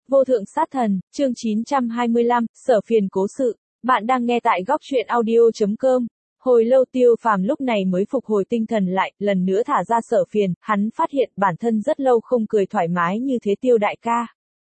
Vô thượng sát thần, chương 925, Sở Phiền cố sự. Bạn đang nghe tại góc truyện audio.com. Hồi lâu Tiêu Phàm lúc này mới phục hồi tinh thần lại, lần nữa thả ra Sở Phiền, hắn phát hiện bản thân rất lâu không cười thoải mái như thế Tiêu đại ca.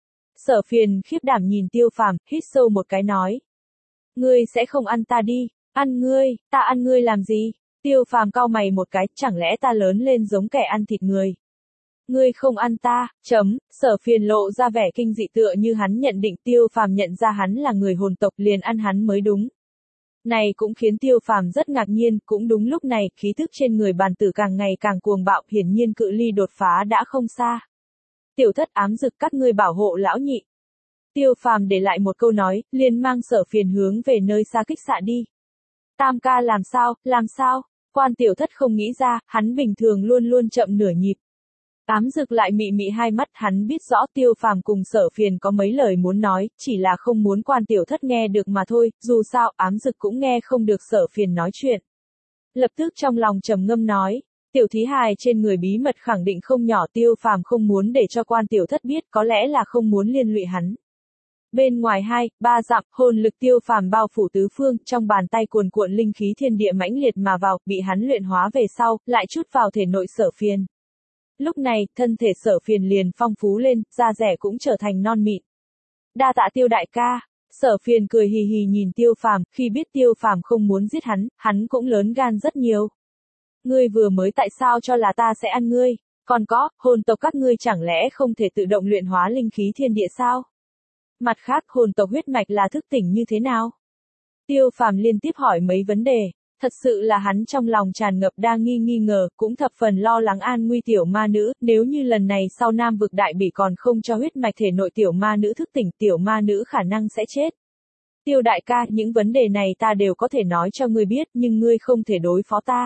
Sở Phiền khiếp đảm nhìn Tiêu Phàm, hít sâu một cái nói. Ngươi sẽ không ăn ta đi, ăn ngươi, ta ăn ngươi làm gì? Tiêu Phàm cau mày một cái, chẳng lẽ ta lớn lên giống kẻ ăn thịt người? Ngươi không ăn ta, Sở Phiền lộ ra vẻ kinh dị tựa như hắn nhận định Tiêu Phàm nhận ra hắn là người hồn tộc liền ăn hắn mới đúng. Này cũng khiến Tiêu Phàm rất ngạc nhiên, cũng đúng lúc này, khí thức trên người bàn tử càng ngày càng cuồng bạo, hiển nhiên cự ly đột phá đã không xa. Tiểu thất ám dực các ngươi bảo hộ lão nhị. Tiêu Phàm để lại một câu nói, liền mang Sở Phiền hướng về nơi xa kích xạ đi. Tam ca làm sao? Quan tiểu thất không nghĩ ra, hắn bình thường luôn luôn chậm nửa nhịp. Ám dực lại mị mị hai mắt, hắn biết rõ Tiêu Phàm cùng Sở Phiền có mấy lời muốn nói, chỉ là không muốn quan tiểu thất nghe được mà thôi, dù sao ám dực cũng nghe không được Sở Phiền nói chuyện. Lập tức trong lòng trầm ngâm nói, tiểu thí hài trên người bí mật khẳng định không nhỏ, Tiêu Phàm không muốn để cho quan tiểu thất biết, có lẽ là không muốn liên lụy hắn. Bên ngoài 2-3 dặm, hồn lực Tiêu Phàm bao phủ tứ phương, trong bàn tay cuồn cuộn linh khí thiên địa mãnh liệt mà vào, bị hắn luyện hóa về sau, lại chút vào thể nội Sở Phiền. Lúc này, thân thể Sở Phiền liền phong phú lên, da rẻ cũng trở thành non mịn. Đa tạ Tiêu đại ca. Sở Phiền cười hì hì nhìn Tiêu Phàm, khi biết Tiêu Phàm không muốn giết hắn cũng lớn gan rất nhiều. Ngươi vừa mới tại sao cho là ta sẽ ăn ngươi? Còn có, hồn tộc các ngươi chẳng lẽ không thể tự động luyện hóa linh khí thiên địa sao? Mặt khác, hồn tộc huyết mạch là thức tỉnh như thế nào? Tiêu Phàm liên tiếp hỏi mấy vấn đề. Thật sự là hắn trong lòng tràn ngập đa nghi ngờ, cũng thập phần lo lắng an nguy tiểu ma nữ, nếu như lần này sau Nam vực đại bỉ còn không cho huyết mạch thể nội tiểu ma nữ thức tỉnh, tiểu ma nữ khả năng sẽ chết. Tiêu đại ca, những vấn đề này ta đều có thể nói cho ngươi biết, nhưng ngươi không thể đối phó ta.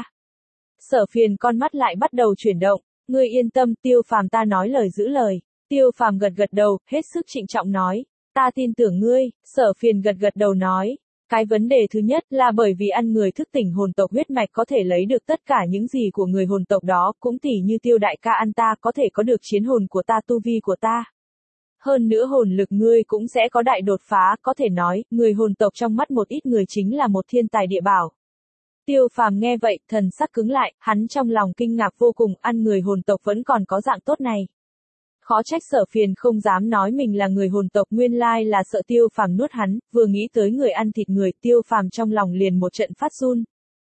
Sở Phiền con mắt lại bắt đầu chuyển động, ngươi yên tâm, Tiêu Phàm ta nói lời giữ lời. Tiêu Phàm gật đầu, hết sức trịnh trọng nói, ta tin tưởng ngươi. Sở Phiền gật đầu nói. Cái vấn đề thứ nhất là bởi vì ăn người thức tỉnh hồn tộc huyết mạch có thể lấy được tất cả những gì của người hồn tộc đó, cũng tỉ như Tiêu đại ca ăn ta có thể có được chiến hồn của ta, tu vi của ta. Hơn nữa hồn lực ngươi cũng sẽ có đại đột phá, có thể nói, người hồn tộc trong mắt một ít người chính là một thiên tài địa bảo. Tiêu Phàm nghe vậy, thần sắc cứng lại, hắn trong lòng kinh ngạc vô cùng, ăn người hồn tộc vẫn còn có dạng tốt này. Khó trách Sở Phiền không dám nói mình là người hồn tộc, nguyên lai là sợ Tiêu Phàm nuốt hắn, vừa nghĩ tới người ăn thịt người, Tiêu Phàm trong lòng liền một trận phát run.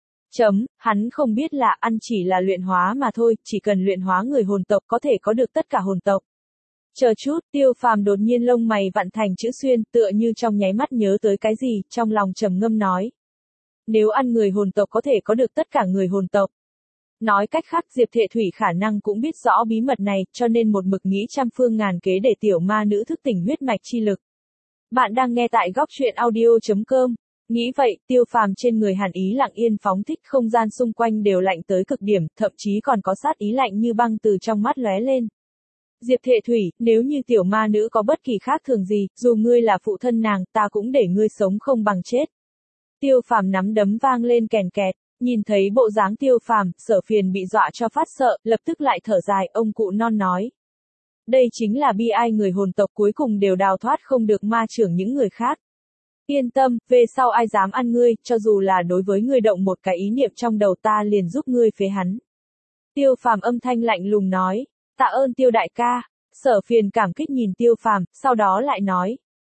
Hắn không biết là ăn chỉ là luyện hóa mà thôi, chỉ cần luyện hóa người hồn tộc có thể có được tất cả hồn tộc. Chờ chút, Tiêu Phàm đột nhiên lông mày vặn thành chữ xuyên, tựa như trong nháy mắt nhớ tới cái gì, trong lòng trầm ngâm nói. Nếu ăn người hồn tộc có thể có được tất cả người hồn tộc. Nói cách khác, Diệp Thệ Thủy khả năng cũng biết rõ bí mật này, cho nên một mực nghĩ trăm phương ngàn kế để tiểu ma nữ thức tỉnh huyết mạch chi lực. Bạn đang nghe tại góc truyện audio.com. Nghĩ vậy, Tiêu Phàm trên người hàn ý lặng yên phóng thích, không gian xung quanh đều lạnh tới cực điểm, thậm chí còn có sát ý lạnh như băng từ trong mắt lóe lên. Diệp Thệ Thủy, nếu như tiểu ma nữ có bất kỳ khác thường gì, dù ngươi là phụ thân nàng, ta cũng để ngươi sống không bằng chết. Tiêu Phàm nắm đấm vang lên kèn kẹt. Nhìn thấy bộ dáng Tiêu Phàm, Sở Phiền bị dọa cho phát sợ, lập tức lại thở dài, ông cụ non nói. Đây chính là bi ai, người hồn tộc cuối cùng đều đào thoát không được ma trưởng những người khác. Yên tâm, về sau ai dám ăn ngươi, cho dù là đối với ngươi động một cái ý niệm trong đầu ta liền giúp ngươi phế hắn. Tiêu Phàm âm thanh lạnh lùng nói, tạ ơn Tiêu đại ca. Sở Phiền cảm kích nhìn Tiêu Phàm, sau đó lại nói.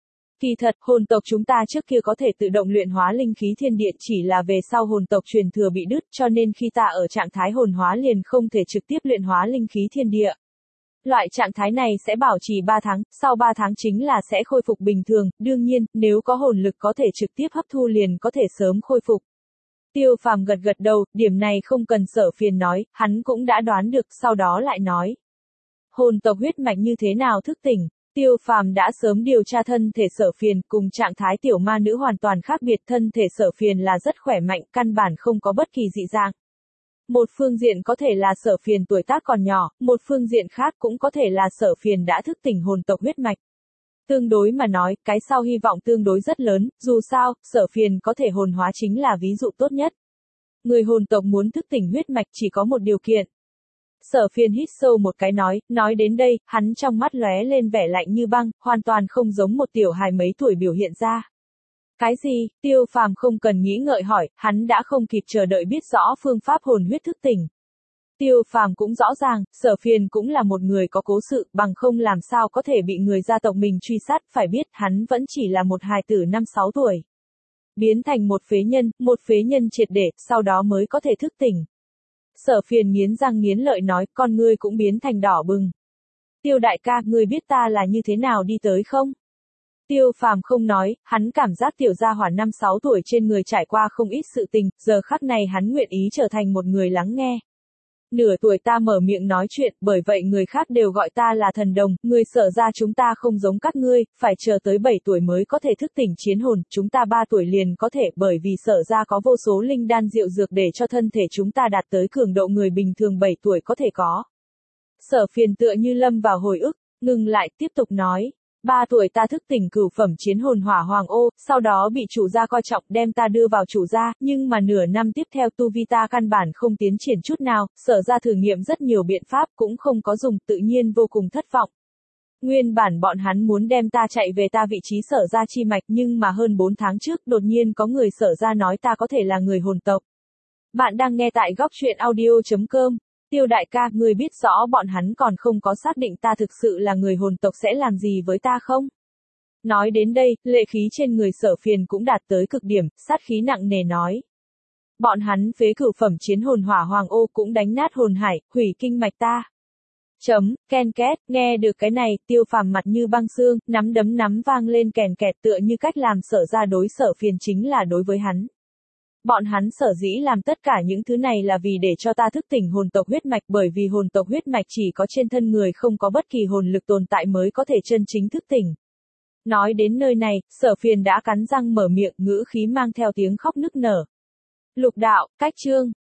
Kỳ thật, hồn tộc chúng ta trước kia có thể tự động luyện hóa linh khí thiên địa, chỉ là về sau hồn tộc truyền thừa bị đứt, cho nên khi ta ở trạng thái hồn hóa liền không thể trực tiếp luyện hóa linh khí thiên địa. Loại trạng thái này sẽ bảo trì 3 tháng, sau 3 tháng chính là sẽ khôi phục bình thường, đương nhiên, nếu có hồn lực có thể trực tiếp hấp thu liền có thể sớm khôi phục. Tiêu Phàm gật đầu, điểm này không cần Sở Phiền nói, hắn cũng đã đoán được, sau đó lại nói. Hồn tộc huyết mạch như thế nào thức tỉnh? Tiêu Phàm đã sớm điều tra thân thể Sở Phiền, cùng trạng thái tiểu ma nữ hoàn toàn khác biệt, thân thể Sở Phiền là rất khỏe mạnh, căn bản không có bất kỳ dị dạng. Một phương diện có thể là Sở Phiền tuổi tác còn nhỏ, một phương diện khác cũng có thể là Sở Phiền đã thức tỉnh hồn tộc huyết mạch. Tương đối mà nói, cái sau hy vọng tương đối rất lớn, dù sao, Sở Phiền có thể hồn hóa chính là ví dụ tốt nhất. Người hồn tộc muốn thức tỉnh huyết mạch chỉ có một điều kiện. Sở Phiên hít sâu một cái nói đến đây, hắn trong mắt lóe lên vẻ lạnh như băng, hoàn toàn không giống một tiểu hài mấy tuổi biểu hiện ra. Cái gì? Tiêu Phàm không cần nghĩ ngợi hỏi, hắn đã không kịp chờ đợi biết rõ phương pháp hồn huyết thức tỉnh. Tiêu Phàm cũng rõ ràng, Sở Phiên cũng là một người có cố sự, bằng không làm sao có thể bị người gia tộc mình truy sát, phải biết hắn vẫn chỉ là một hài tử 5-6 tuổi. Biến thành một phế nhân triệt để, sau đó mới có thể thức tỉnh. Sở Phiên nghiến răng nghiến lợi nói, con ngươi cũng biến thành đỏ bừng. Tiêu đại ca, ngươi biết ta là như thế nào đi tới không? Tiêu Phàm không nói, hắn cảm giác tiểu gia hỏa 5-6 tuổi trên người trải qua không ít sự tình, giờ khắc này hắn nguyện ý trở thành một người lắng nghe. Nửa tuổi ta mở miệng nói chuyện, bởi vậy người khác đều gọi ta là thần đồng, người Sở ra chúng ta không giống các ngươi, phải chờ tới 7 tuổi mới có thể thức tỉnh chiến hồn, chúng ta 3 tuổi liền có thể, bởi vì Sở ra có vô số linh đan diệu dược để cho thân thể chúng ta đạt tới cường độ người bình thường 7 tuổi có thể có. Sở Phiên tựa như lâm vào hồi ức, ngừng lại, tiếp tục nói. 3 tuổi ta thức tỉnh cửu phẩm chiến hồn hỏa hoàng ô, sau đó bị chủ gia coi trọng đem ta đưa vào chủ gia, nhưng mà nửa năm tiếp theo tu vi ta căn bản không tiến triển chút nào, Sở ra thử nghiệm rất nhiều biện pháp cũng không có dùng, tự nhiên vô cùng thất vọng. Nguyên bản bọn hắn muốn đem ta chạy về ta vị trí Sở ra chi mạch, nhưng mà hơn 4 tháng trước đột nhiên có người Sở ra nói ta có thể là người hồn tộc. Bạn đang nghe tại góc truyện audio.com. Tiêu đại ca, ngươi biết rõ bọn hắn còn không có xác định ta thực sự là người hồn tộc sẽ làm gì với ta không? Nói đến đây, lệ khí trên người Sở Phiên cũng đạt tới cực điểm, sát khí nặng nề nói. Bọn hắn phế cửu phẩm chiến hồn hỏa hoàng ô cũng đánh nát hồn hải, hủy kinh mạch ta. Ken két, nghe được cái này, Tiêu Phàm mặt như băng xương, nắm vang lên kèn kẹt tựa như cách làm Sở ra đối Sở Phiên chính là đối với hắn. Bọn hắn sở dĩ làm tất cả những thứ này là vì để cho ta thức tỉnh hồn tộc huyết mạch, bởi vì hồn tộc huyết mạch chỉ có trên thân người không có bất kỳ hồn lực tồn tại mới có thể chân chính thức tỉnh. Nói đến nơi này, Sở Phiên đã cắn răng mở miệng, ngữ khí mang theo tiếng khóc nức nở. Lục đạo, cách chương.